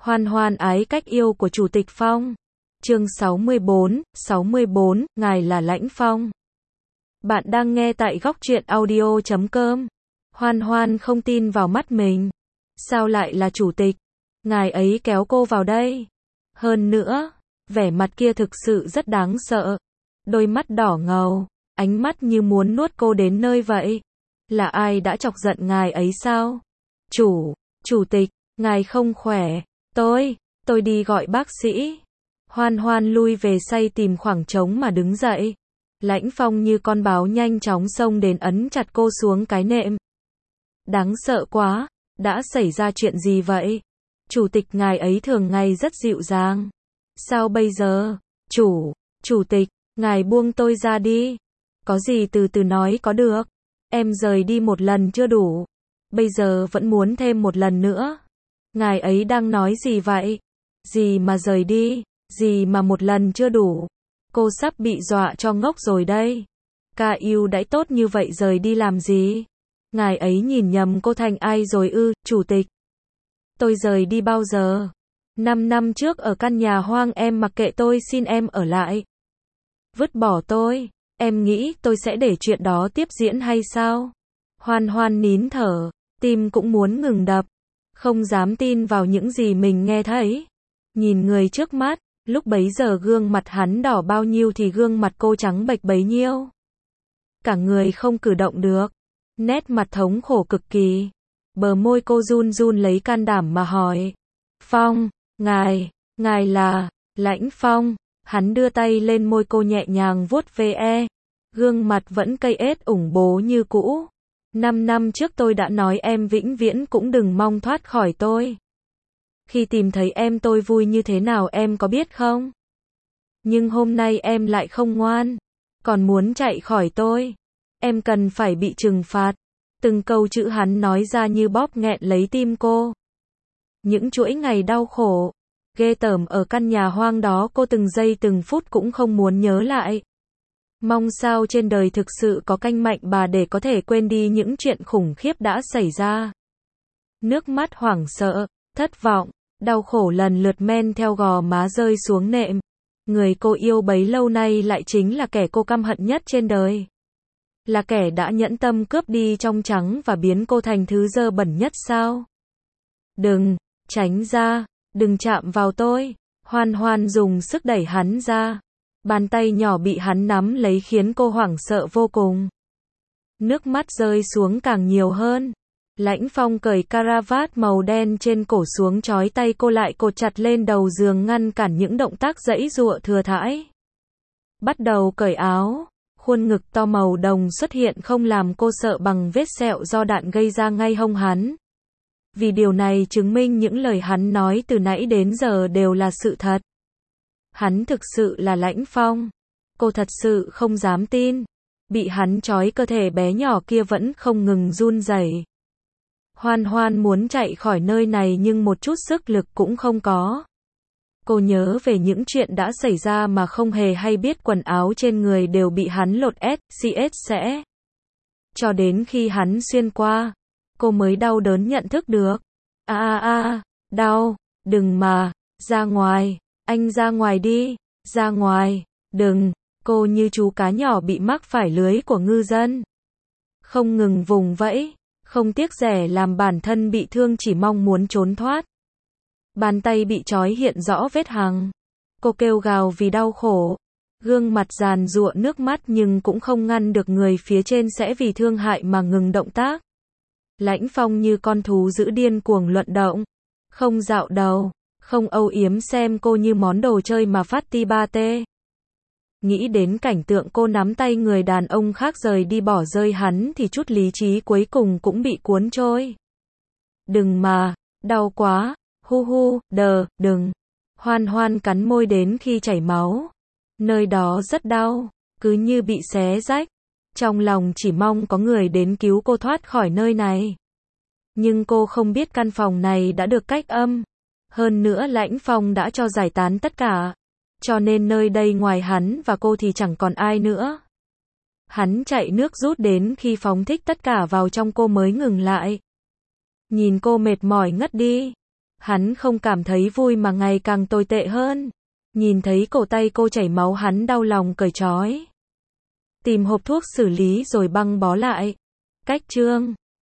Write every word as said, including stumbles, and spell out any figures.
Hoan hoan ái cách yêu của Chủ tịch Phong. Chương sáu mươi bốn, sáu mươi bốn, ngài là Lãnh Phong. Bạn đang nghe tại góc truyện audio chấm com. Hoan hoan không tin vào mắt mình. Sao lại là chủ tịch? Ngài ấy kéo cô vào đây. Hơn nữa, vẻ mặt kia thực sự rất đáng sợ. Đôi mắt đỏ ngầu, ánh mắt như muốn nuốt cô đến nơi vậy. Là ai đã chọc giận ngài ấy sao? Chủ, chủ tịch, ngài không khỏe. Tôi, tôi đi gọi bác sĩ. Hoan hoan lui về say tìm khoảng trống mà đứng dậy. Lãnh Phong như con báo nhanh chóng xông đến ấn chặt cô xuống cái nệm. Đáng sợ quá, đã xảy ra chuyện gì vậy? Chủ tịch ngài ấy thường ngày rất dịu dàng. Sao bây giờ? Chủ, chủ tịch, ngài buông tôi ra đi. Có gì từ từ nói có được. Em rời đi một lần chưa đủ. Bây giờ vẫn muốn thêm một lần nữa. Ngài ấy đang nói gì vậy? Gì mà rời đi? Gì mà một lần chưa đủ? Cô sắp bị dọa cho ngốc rồi đây. Ca yêu đãi tốt như vậy rời đi làm gì? Ngài ấy nhìn nhầm cô thành ai rồi ư, chủ tịch? Tôi rời đi bao giờ? Năm năm trước ở căn nhà hoang em mặc kệ tôi xin em ở lại. Vứt bỏ tôi. Em nghĩ tôi sẽ để chuyện đó tiếp diễn hay sao? Hoan hoan nín thở, tim cũng muốn ngừng đập. Không dám tin vào những gì mình nghe thấy. Nhìn người trước mắt, lúc bấy giờ gương mặt hắn đỏ bao nhiêu thì gương mặt cô trắng bệch bấy nhiêu. Cả người không cử động được. Nét mặt thống khổ cực kỳ. Bờ môi cô run run lấy can đảm mà hỏi. Phong, ngài, ngài là, Lãnh Phong. Hắn đưa tay lên môi cô nhẹ nhàng vuốt ve. Gương mặt vẫn cây ết ủng bố như cũ. Năm năm trước tôi đã nói em vĩnh viễn cũng đừng mong thoát khỏi tôi. Khi tìm thấy em tôi vui như thế nào em có biết không? Nhưng hôm nay em lại không ngoan. Còn muốn chạy khỏi tôi. Em cần phải bị trừng phạt. Từng câu chữ hắn nói ra như bóp nghẹn lấy tim cô. Những chuỗi ngày đau khổ, ghê tởm ở căn nhà hoang đó cô từng giây từng phút cũng không muốn nhớ lại. Mong sao trên đời thực sự có canh mạnh bà để có thể quên đi những chuyện khủng khiếp đã xảy ra. Nước mắt hoảng sợ, thất vọng, đau khổ lần lượt men theo gò má rơi xuống nệm. Người cô yêu bấy lâu nay lại chính là kẻ cô căm hận nhất trên đời. Là kẻ đã nhẫn tâm cướp đi trong trắng và biến cô thành thứ dơ bẩn nhất sao? Đừng, tránh ra, đừng chạm vào tôi. Hoan hoan dùng sức đẩy hắn ra. Bàn tay nhỏ bị hắn nắm lấy khiến cô hoảng sợ vô cùng. Nước mắt rơi xuống càng nhiều hơn. Lãnh Phong cởi caravat màu đen trên cổ xuống trói tay cô lại cột chặt lên đầu giường ngăn cản những động tác giãy giụa thừa thãi. Bắt đầu cởi áo. Khuôn ngực to màu đồng xuất hiện không làm cô sợ bằng vết sẹo do đạn gây ra ngay hông hắn. Vì điều này chứng minh những lời hắn nói từ nãy đến giờ đều là sự thật. Hắn thực sự là Lãnh Phong. Cô thật sự không dám tin. Bị hắn trói cơ thể bé nhỏ kia vẫn không ngừng run rẩy. Hoan hoan muốn chạy khỏi nơi này nhưng một chút sức lực cũng không có. Cô nhớ về những chuyện đã xảy ra mà không hề hay biết quần áo trên người đều bị hắn lột ét xê ét sẽ. Cho đến khi hắn xuyên qua, cô mới đau đớn nhận thức được. A a a, đau, đừng mà, ra ngoài, anh ra ngoài đi, ra ngoài, đừng, cô như chú cá nhỏ bị mắc phải lưới của ngư dân. Không ngừng vùng vẫy, không tiếc rẻ làm bản thân bị thương chỉ mong muốn trốn thoát. Bàn tay bị trói hiện rõ vết hằn. Cô kêu gào vì đau khổ. Gương mặt giàn giụa nước mắt nhưng cũng không ngăn được người phía trên sẽ vì thương hại mà ngừng động tác. Lãnh Phong như con thú dữ điên cuồng luận động. Không dạo đầu, không âu yếm xem cô như món đồ chơi mà phát ti ba tê. Nghĩ đến cảnh tượng cô nắm tay người đàn ông khác rời đi bỏ rơi hắn thì chút lý trí cuối cùng cũng bị cuốn trôi. Đừng mà, đau quá. Hu hu, đờ, đừng. Hoan hoan cắn môi đến khi chảy máu. Nơi đó rất đau, cứ như bị xé rách. Trong lòng chỉ mong có người đến cứu cô thoát khỏi nơi này. Nhưng cô không biết căn phòng này đã được cách âm. Hơn nữa Lãnh Phong đã cho giải tán tất cả. Cho nên nơi đây ngoài hắn và cô thì chẳng còn ai nữa. Hắn chạy nước rút đến khi phóng thích tất cả vào trong cô mới ngừng lại. Nhìn cô mệt mỏi ngất đi. Hắn không cảm thấy vui mà ngày càng tồi tệ hơn. Nhìn thấy cổ tay cô chảy máu hắn đau lòng cởi trói. Tìm hộp thuốc xử lý rồi băng bó lại. Cách chương